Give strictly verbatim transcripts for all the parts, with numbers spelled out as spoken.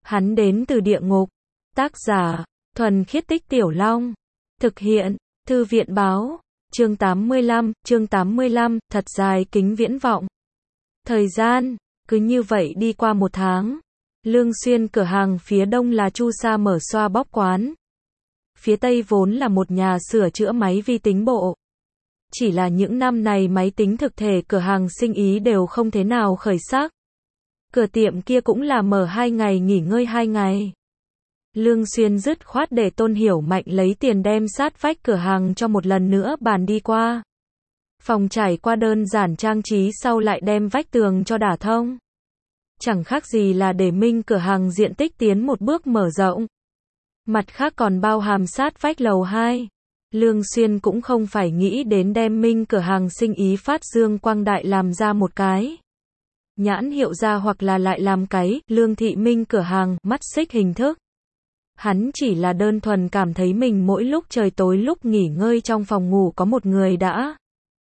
Hắn đến từ địa ngục. Tác giả, Thuần Khiết Tích Tiểu Long. Thực hiện, Thư viện báo. Chương tám mươi lăm, chương tám mươi lăm, thật dài kính viễn vọng. Thời gian, cứ như vậy đi qua một tháng. Lương Xuyên cửa hàng phía đông là Chu Sa mở xoa bóp quán. Phía tây vốn là một nhà sửa chữa máy vi tính bộ. Chỉ là những năm này máy tính thực thể cửa hàng sinh ý đều không thế nào khởi sắc. Cửa tiệm kia cũng là mở hai ngày nghỉ ngơi hai ngày. Lương Xuyên dứt khoát để Tôn Hiểu Mạnh lấy tiền đem sát vách cửa hàng cho một lần nữa bàn đi qua. Phòng trải qua đơn giản trang trí sau lại đem vách tường cho đả thông. Chẳng khác gì là để Minh cửa hàng diện tích tiến một bước mở rộng. Mặt khác còn bao hàm sát vách lầu hai. Lương Xuyên cũng không phải nghĩ đến đem Minh cửa hàng sinh ý phát dương quang đại làm ra một cái nhãn hiệu ra hoặc là lại làm cái Lương Thị Minh cửa hàng mắt xích hình thức. Hắn chỉ là đơn thuần cảm thấy mình mỗi lúc trời tối lúc nghỉ ngơi trong phòng ngủ có một người đã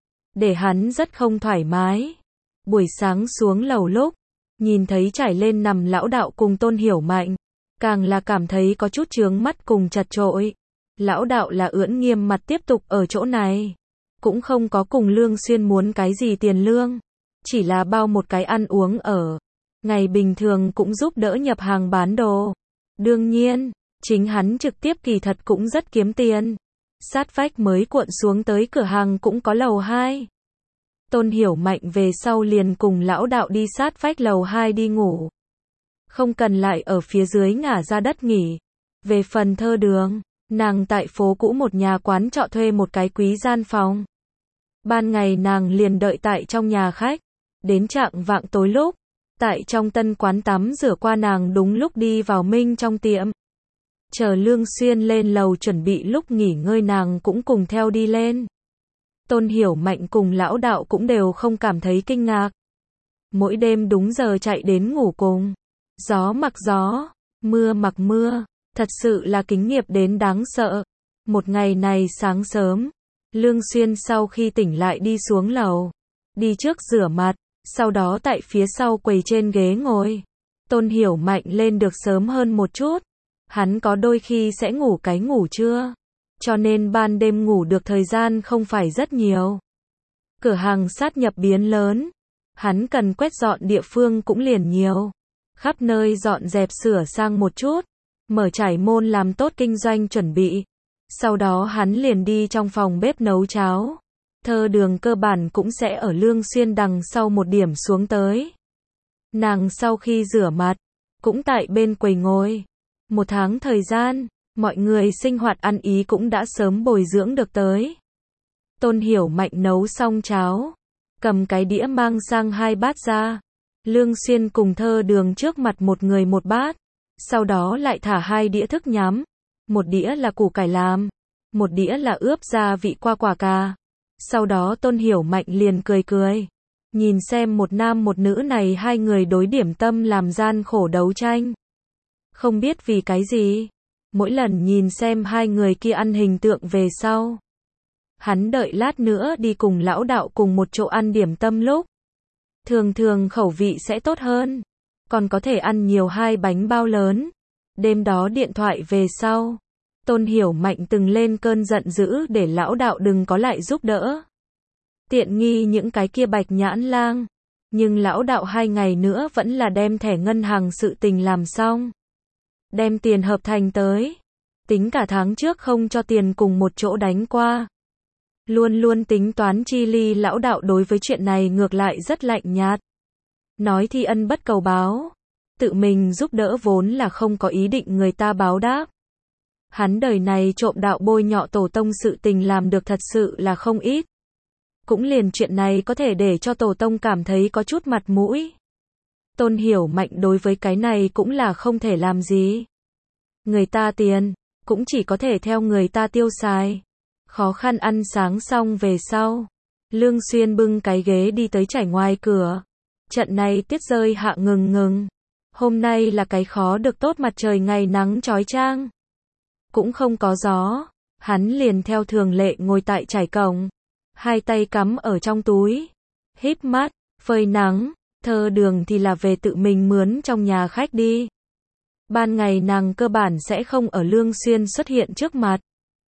để hắn rất không thoải mái. Buổi sáng xuống lầu lúc nhìn thấy trải lên nằm lão đạo cùng Tôn Hiểu Mạnh, càng là cảm thấy có chút chướng mắt cùng chật chội. Lão đạo là ưỡn nghiêm mặt tiếp tục ở chỗ này, cũng không có cùng Lương Xuyên muốn cái gì tiền lương, chỉ là bao một cái ăn uống ở. Ngày bình thường cũng giúp đỡ nhập hàng bán đồ. Đương nhiên, chính hắn trực tiếp kỳ thật cũng rất kiếm tiền. Sát vách mới cuộn xuống tới cửa hàng cũng có lầu hai. Tôn Hiểu Mạnh về sau liền cùng lão đạo đi sát vách lầu hai đi ngủ. Không cần lại ở phía dưới ngả ra đất nghỉ. Về phần Thơ Đường, nàng tại phố cũ một nhà quán trọ thuê một cái quý gian phòng. Ban ngày nàng liền đợi tại trong nhà khách. Đến trạng vạng tối lúc, tại trong tân quán tắm rửa qua nàng đúng lúc đi vào Minh trong tiệm. Chờ Lương Xuyên lên lầu chuẩn bị lúc nghỉ ngơi nàng cũng cùng theo đi lên. Tôn Hiểu Mạnh cùng lão đạo cũng đều không cảm thấy kinh ngạc. Mỗi đêm đúng giờ chạy đến ngủ cùng. Gió mặc gió, mưa mặc mưa, thật sự là kính nghiệp đến đáng sợ. Một ngày này sáng sớm, Lương Xuyên sau khi tỉnh lại đi xuống lầu, đi trước rửa mặt, sau đó tại phía sau quầy trên ghế ngồi. Tôn Hiểu Mạnh lên được sớm hơn một chút. Hắn có đôi khi sẽ ngủ cái ngủ trưa, cho nên ban đêm ngủ được thời gian không phải rất nhiều. Cửa hàng sát nhập biến lớn, hắn cần quét dọn địa phương cũng liền nhiều. Khắp nơi dọn dẹp sửa sang một chút, mở trải môn làm tốt kinh doanh chuẩn bị. Sau đó hắn liền đi trong phòng bếp nấu cháo. Thơ Đường cơ bản cũng sẽ ở Lương Xuyên đằng sau một điểm xuống tới. Nàng sau khi rửa mặt, cũng tại bên quầy ngồi. Một tháng thời gian, mọi người sinh hoạt ăn ý cũng đã sớm bồi dưỡng được tới. Tôn Hiểu Mạnh nấu xong cháo, cầm cái đĩa mang sang hai bát ra. Lương Xuyên cùng Thơ Đường trước mặt một người một bát, sau đó lại thả hai đĩa thức nhắm. Một đĩa là củ cải làm, một đĩa là ướp gia vị qua quả cà. Sau đó Tôn Hiểu Mạnh liền cười cười, nhìn xem một nam một nữ này hai người đối điểm tâm làm gian khổ đấu tranh. Không biết vì cái gì, mỗi lần nhìn xem hai người kia ăn hình tượng về sau, hắn đợi lát nữa đi cùng lão đạo cùng một chỗ ăn điểm tâm lúc, thường thường khẩu vị sẽ tốt hơn, còn có thể ăn nhiều hai bánh bao lớn. Đêm đó điện thoại về sau, Tôn Hiểu Mạnh từng lên cơn giận dữ để lão đạo đừng có lại giúp đỡ tiện nghi những cái kia bạch nhãn lang. Nhưng lão đạo hai ngày nữa vẫn là đem thẻ ngân hàng sự tình làm xong, đem tiền hợp thành tới. Tính cả tháng trước không cho tiền cùng một chỗ đánh qua. Luôn luôn tính toán chi ly lão đạo đối với chuyện này ngược lại rất lạnh nhạt. Nói thi ân bất cầu báo. Tự mình giúp đỡ vốn là không có ý định người ta báo đáp. Hắn đời này trộm đạo bôi nhọ tổ tông sự tình làm được thật sự là không ít. Cũng liền chuyện này có thể để cho tổ tông cảm thấy có chút mặt mũi. Tôn Hiểu Mạnh đối với cái này cũng là không thể làm gì. Người ta tiền, cũng chỉ có thể theo người ta tiêu xài. Khó khăn ăn sáng xong về sau, Lương Xuyên bưng cái ghế đi tới trải ngoài cửa. Trận này tiết rơi hạ ngừng ngừng. Hôm nay là cái khó được tốt mặt trời ngày nắng chói chang. Cũng không có gió, hắn liền theo thường lệ ngồi tại trải cổng. Hai tay cắm ở trong túi, híp mắt, phơi nắng. Thơ Đường thì là về tự mình mướn trong nhà khách đi. Ban ngày nàng cơ bản sẽ không ở Lương Xuyên xuất hiện trước mặt.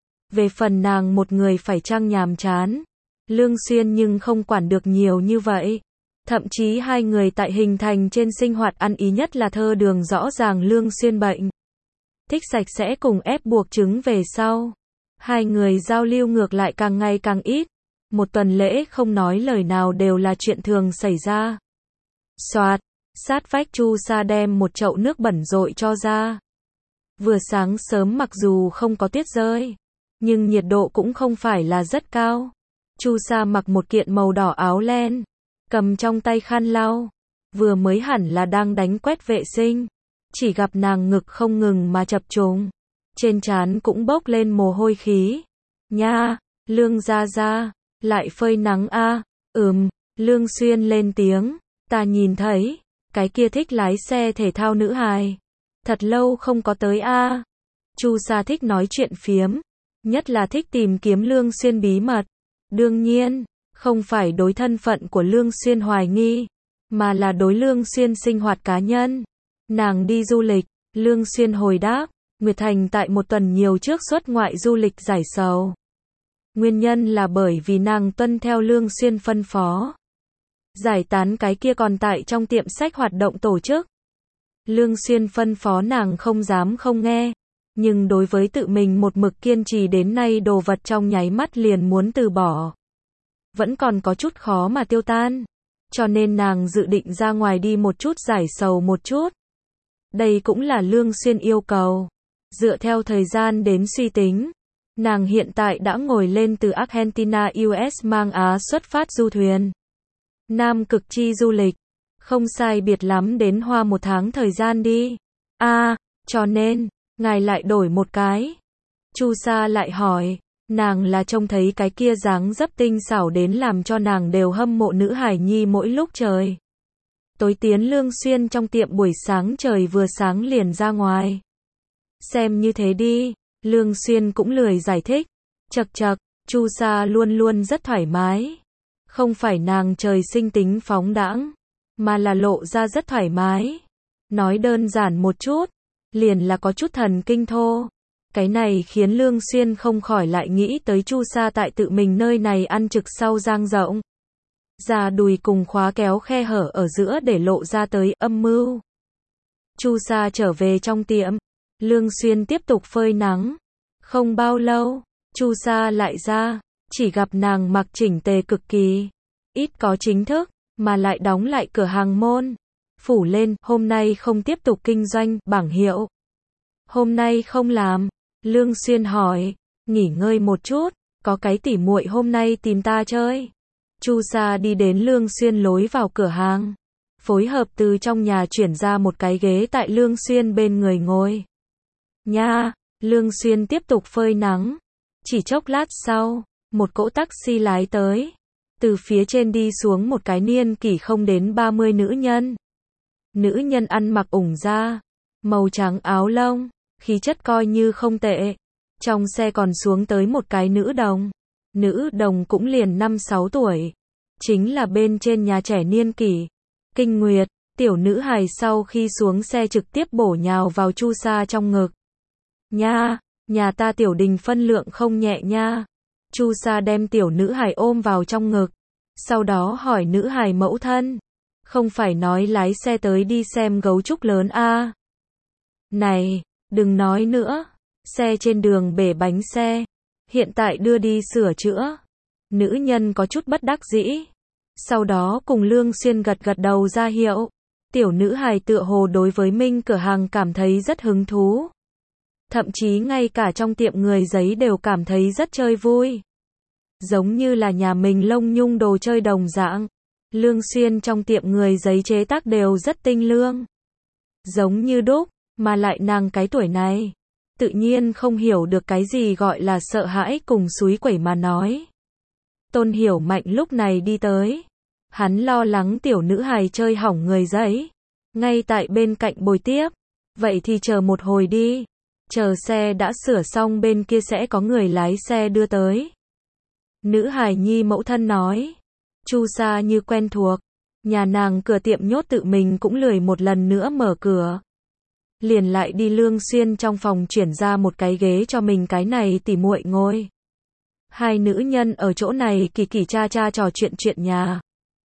Về phần nàng một người phải chăng nhàm chán, Lương Xuyên nhưng không quản được nhiều như vậy. Thậm chí hai người tại hình thành trên sinh hoạt ăn ý nhất là thơ đường rõ ràng Lương Xuyên bệnh. Thích sạch sẽ cùng ép buộc trứng về sau. Hai người giao lưu ngược lại càng ngày càng ít. Một tuần lễ không nói lời nào đều là chuyện thường xảy ra. Soạt, sát vách Chu Sa đem một chậu nước bẩn dội cho ra. Vừa sáng sớm mặc dù không có tuyết rơi, nhưng nhiệt độ cũng không phải là rất cao. Chu Sa mặc một kiện màu đỏ áo len, cầm trong tay khăn lau, vừa mới hẳn là đang đánh quét vệ sinh, chỉ gặp nàng ngực không ngừng mà chập trùng, trên trán cũng bốc lên mồ hôi khí. Nha, Lương gia gia, lại phơi nắng a? À? Ừm, Lương Xuyên lên tiếng, ta nhìn thấy, cái kia thích lái xe thể thao nữ hài, thật lâu không có tới a. À? Chu Sa thích nói chuyện phiếm, nhất là thích tìm kiếm Lương Xuyên bí mật. Đương nhiên, không phải đối thân phận của Lương Xuyên hoài nghi, mà là đối Lương Xuyên sinh hoạt cá nhân. Nàng đi du lịch, Lương Xuyên hồi đáp, Nguyệt Thành tại một tuần nhiều trước xuất ngoại du lịch giải sầu. Nguyên nhân là bởi vì nàng tuân theo Lương Xuyên phân phó. Giải tán cái kia còn tại trong tiệm sách hoạt động tổ chức. Lương Xuyên phân phó nàng không dám không nghe. Nhưng đối với tự mình một mực kiên trì đến nay đồ vật trong nháy mắt liền muốn từ bỏ. Vẫn còn có chút khó mà tiêu tan. Cho nên nàng dự định ra ngoài đi một chút giải sầu một chút. Đây cũng là Lương Xuyên yêu cầu. Dựa theo thời gian đến suy tính, nàng hiện tại đã ngồi lên từ Argentina u ét mang Á xuất phát du thuyền. Nam cực chi du lịch. Không sai biệt lắm đến hoa một tháng thời gian đi. a à, cho nên, ngài lại đổi một cái. Chu Sa lại hỏi, nàng là trông thấy cái kia dáng dấp tinh xảo đến làm cho nàng đều hâm mộ nữ hải nhi mỗi lúc trời. Tối tiến Lương Xuyên trong tiệm buổi sáng trời vừa sáng liền ra ngoài. Xem như thế đi, Lương Xuyên cũng lười giải thích. Chậc chậc, Chu Sa luôn luôn rất thoải mái. Không phải nàng trời sinh tính phóng đãng, mà là lộ ra rất thoải mái. Nói đơn giản một chút, liền là có chút thần kinh thô. Cái này khiến Lương Xuyên không khỏi lại nghĩ tới Chu Sa tại tự mình nơi này ăn trực sau dang rộng. Già đùi cùng khóa kéo khe hở ở giữa để lộ ra tới âm mưu. Chu Sa trở về trong tiệm, Lương Xuyên tiếp tục phơi nắng. Không bao lâu, Chu Sa lại ra, chỉ gặp nàng mặc chỉnh tề cực kỳ, ít có chính thức, mà lại đóng lại cửa hàng môn, phủ lên, hôm nay không tiếp tục kinh doanh, bảng hiệu. Hôm nay không làm, Lương Xuyên hỏi, nghỉ ngơi một chút, có cái tỉ muội hôm nay tìm ta chơi. Chu Sa đi đến Lương Xuyên lối vào cửa hàng, phối hợp từ trong nhà chuyển ra một cái ghế tại Lương Xuyên bên người ngồi. Nha, Lương Xuyên tiếp tục phơi nắng. Chỉ chốc lát sau, một cỗ taxi lái tới. Từ phía trên đi xuống một cái niên kỷ không đến ba mươi nữ nhân. Nữ nhân ăn mặc ủng da, màu trắng áo lông, khí chất coi như không tệ. Trong xe còn xuống tới một cái nữ đồng. Nữ đồng cũng liền năm sáu tuổi. Chính là bên trên nhà trẻ niên kỷ. Kinh Nguyệt, tiểu nữ hài sau khi xuống xe trực tiếp bổ nhào vào Chu Sa trong ngực. Nha, nhà ta tiểu đình phân lượng không nhẹ nha. Chu Sa đem tiểu nữ hài ôm vào trong ngực. Sau đó hỏi nữ hài mẫu thân. Không phải nói lái xe tới đi xem gấu trúc lớn a? À? Này, đừng nói nữa. Xe trên đường bể bánh xe. Hiện tại đưa đi sửa chữa. Nữ nhân có chút bất đắc dĩ. Sau đó cùng Lương Xuyên gật gật đầu ra hiệu. Tiểu nữ hài tựa hồ đối với Minh cửa hàng cảm thấy rất hứng thú. Thậm chí ngay cả trong tiệm người giấy đều cảm thấy rất chơi vui. Giống như là nhà mình lông nhung đồ chơi đồng dạng. Lương Xuyên trong tiệm người giấy chế tác đều rất tinh lương. Giống như đúc, mà lại nàng cái tuổi này. Tự nhiên không hiểu được cái gì gọi là sợ hãi cùng xúi quẩy mà nói. Tôn Hiểu Mạnh lúc này đi tới. Hắn lo lắng tiểu nữ hài chơi hỏng người giấy. Ngay tại bên cạnh bồi tiếp. Vậy thì chờ một hồi đi. Chờ xe đã sửa xong bên kia sẽ có người lái xe đưa tới. Nữ hài nhi mẫu thân nói. Chu Sa như quen thuộc. Nhà nàng cửa tiệm nhốt tự mình cũng lười một lần nữa mở cửa. liền lại đi Lương Xuyên trong phòng chuyển ra một cái ghế cho mình cái này tỉ muội ngồi. Hai nữ nhân ở chỗ này kỳ kỳ cha cha trò chuyện chuyện nhà.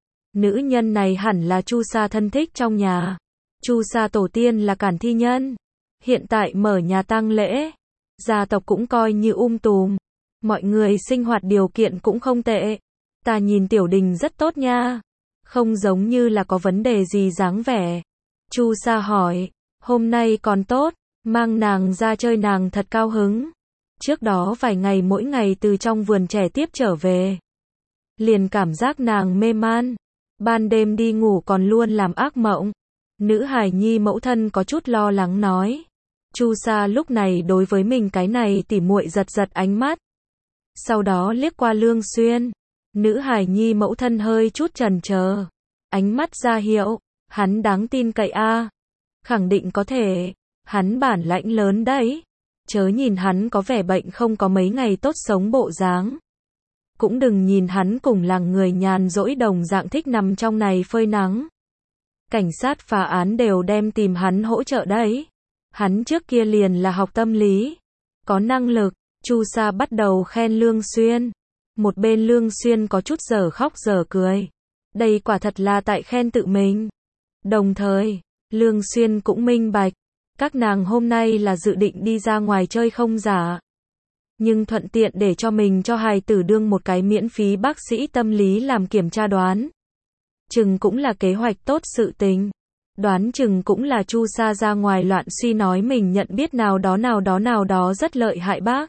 Nữ nhân này hẳn là Chu Sa thân thích trong nhà. Chu Sa tổ tiên là Cản Thi Nhân. Hiện tại mở nhà tang lễ. Gia tộc cũng coi như um tùm. Mọi người sinh hoạt điều kiện cũng không tệ. Ta nhìn Tiểu Đình rất tốt nha. Không giống như là có vấn đề gì dáng vẻ. Chu Sa hỏi, hôm nay còn tốt, mang nàng ra chơi nàng thật cao hứng. Trước đó vài ngày mỗi ngày từ trong vườn trẻ tiếp trở về. Liền cảm giác nàng mê man. Ban đêm đi ngủ còn luôn làm ác mộng. Nữ hài nhi mẫu thân có chút lo lắng nói. Chu Sa lúc này đối với mình cái này tỉ muội giật giật ánh mắt. Sau đó liếc qua Lương Xuyên. Nữ hài nhi mẫu thân hơi chút chần chờ. Ánh mắt ra hiệu, hắn đáng tin cậy a. Khẳng định có thể, hắn bản lãnh lớn đấy. Chớ nhìn hắn có vẻ bệnh không có mấy ngày tốt sống bộ dáng. Cũng đừng nhìn hắn cùng làng người nhàn rỗi đồng dạng thích nằm trong này phơi nắng. Cảnh sát phá án đều đem tìm hắn hỗ trợ đấy. Hắn trước kia liền là học tâm lý. Có năng lực, Chu Sa bắt đầu khen Lương Xuyên. Một bên Lương Xuyên có chút giờ khóc giờ cười. Đây quả thật là tại khen tự mình. Đồng thời, Lương Xuyên cũng minh bạch. Các nàng hôm nay là dự định đi ra ngoài chơi không giả. Nhưng thuận tiện để cho mình cho hài tử đương một cái miễn phí bác sĩ tâm lý làm kiểm tra đoán. Chừng cũng là kế hoạch tốt sự tình. Đoán chừng cũng là Chu Sa ra ngoài loạn suy nói mình nhận biết nào đó nào đó nào đó rất lợi hại bác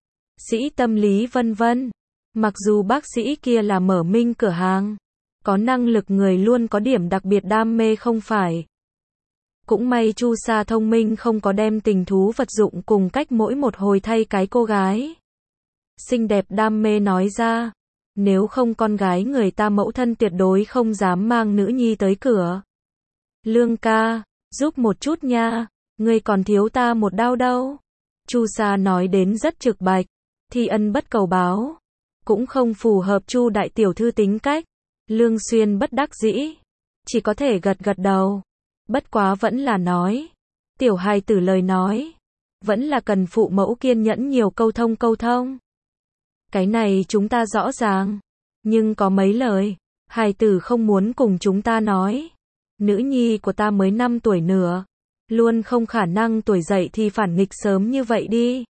sĩ tâm lý vân vân. Mặc dù bác sĩ kia là mở minh cửa hàng, có năng lực người luôn có điểm đặc biệt đam mê không phải. Cũng may Chu Sa thông minh không có đem tình thú vật dụng cùng cách mỗi một hồi thay cái cô gái xinh đẹp đam mê nói ra. Nếu không con gái người ta mẫu thân tuyệt đối không dám mang nữ nhi tới cửa. Lương ca, giúp một chút nha, ngươi còn thiếu ta một đao đâu. Chu Sa nói đến rất trực bạch, thi ân bất cầu báo, cũng không phù hợp Chu đại tiểu thư tính cách. Lương Xuyên bất đắc dĩ, chỉ có thể gật gật đầu. Bất quá vẫn là nói, tiểu hài tử lời nói, vẫn là cần phụ mẫu kiên nhẫn nhiều câu thông câu thông. Cái này chúng ta rõ ràng, nhưng có mấy lời, hài tử không muốn cùng chúng ta nói. Nữ nhi của ta mới năm tuổi nữa, luôn không khả năng tuổi dậy thì phản nghịch sớm như vậy đi.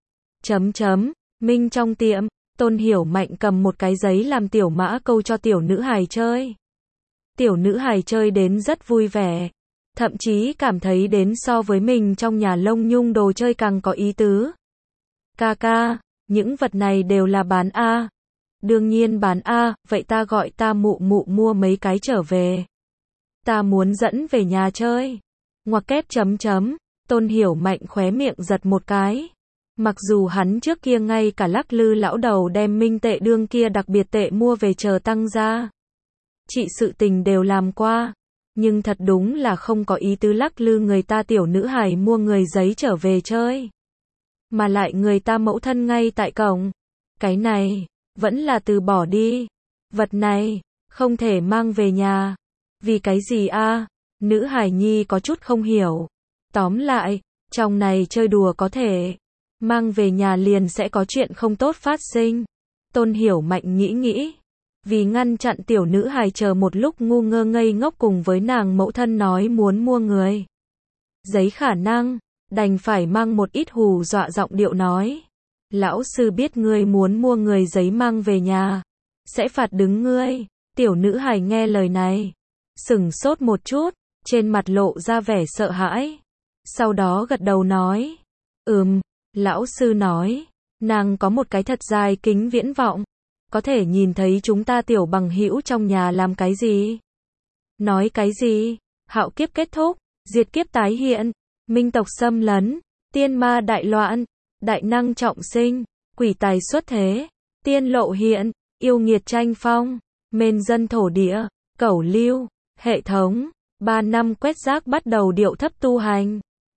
Chấm chấm, Minh trong tiệm, Tôn Hiểu Mạnh cầm một cái giấy làm tiểu mã câu cho tiểu nữ hài chơi. Tiểu nữ hài chơi đến rất vui vẻ, thậm chí cảm thấy đến so với mình trong nhà lông nhung đồ chơi càng có ý tứ. Ca ca, những vật này đều là bán A. Đương nhiên bán A, vậy ta gọi ta mụ mụ mua mấy cái trở về. Ta muốn dẫn về nhà chơi. Ngoặc kép chấm chấm, Tôn Hiểu Mạnh khóe miệng giật một cái. Mặc dù hắn trước kia ngay cả lắc lư lão đầu đem minh tệ đương kia đặc biệt tệ mua về chờ tăng ra. Chị sự tình đều làm qua. Nhưng thật đúng là không có ý tứ lắc lư người ta tiểu nữ hài mua người giấy trở về chơi. Mà lại người ta mẫu thân ngay tại cổng. Cái này, vẫn là từ bỏ đi. Vật này, không thể mang về nhà. Vì cái gì a? Nữ hài nhi có chút không hiểu. Tóm lại, trong này chơi đùa có thể. Mang về nhà liền sẽ có chuyện không tốt phát sinh. Tôn Hiểu Mạnh nghĩ nghĩ. Vì ngăn chặn tiểu nữ hài chờ một lúc ngu ngơ ngây ngốc cùng với nàng mẫu thân nói muốn mua người giấy khả năng, đành phải mang một ít hù dọa giọng điệu nói. Lão sư biết ngươi muốn mua người giấy mang về nhà, sẽ phạt đứng ngươi. Tiểu nữ hài nghe lời này, sửng sốt một chút, trên mặt lộ ra vẻ sợ hãi. Sau đó gật đầu nói, ừm, lão sư nói, nàng có một cái thật dài kính viễn vọng. Có thể nhìn thấy chúng ta tiểu bằng hữu trong nhà làm cái gì? Nói cái gì? Hạo kiếp kết thúc, diệt kiếp tái hiện, minh tộc xâm lấn, tiên ma đại loạn, đại năng trọng sinh, quỷ tài xuất thế, tiên lộ hiện, yêu nghiệt tranh phong, mên dân thổ địa, cẩu lưu, hệ thống, ba năm quét rác bắt đầu điệu thấp tu hành.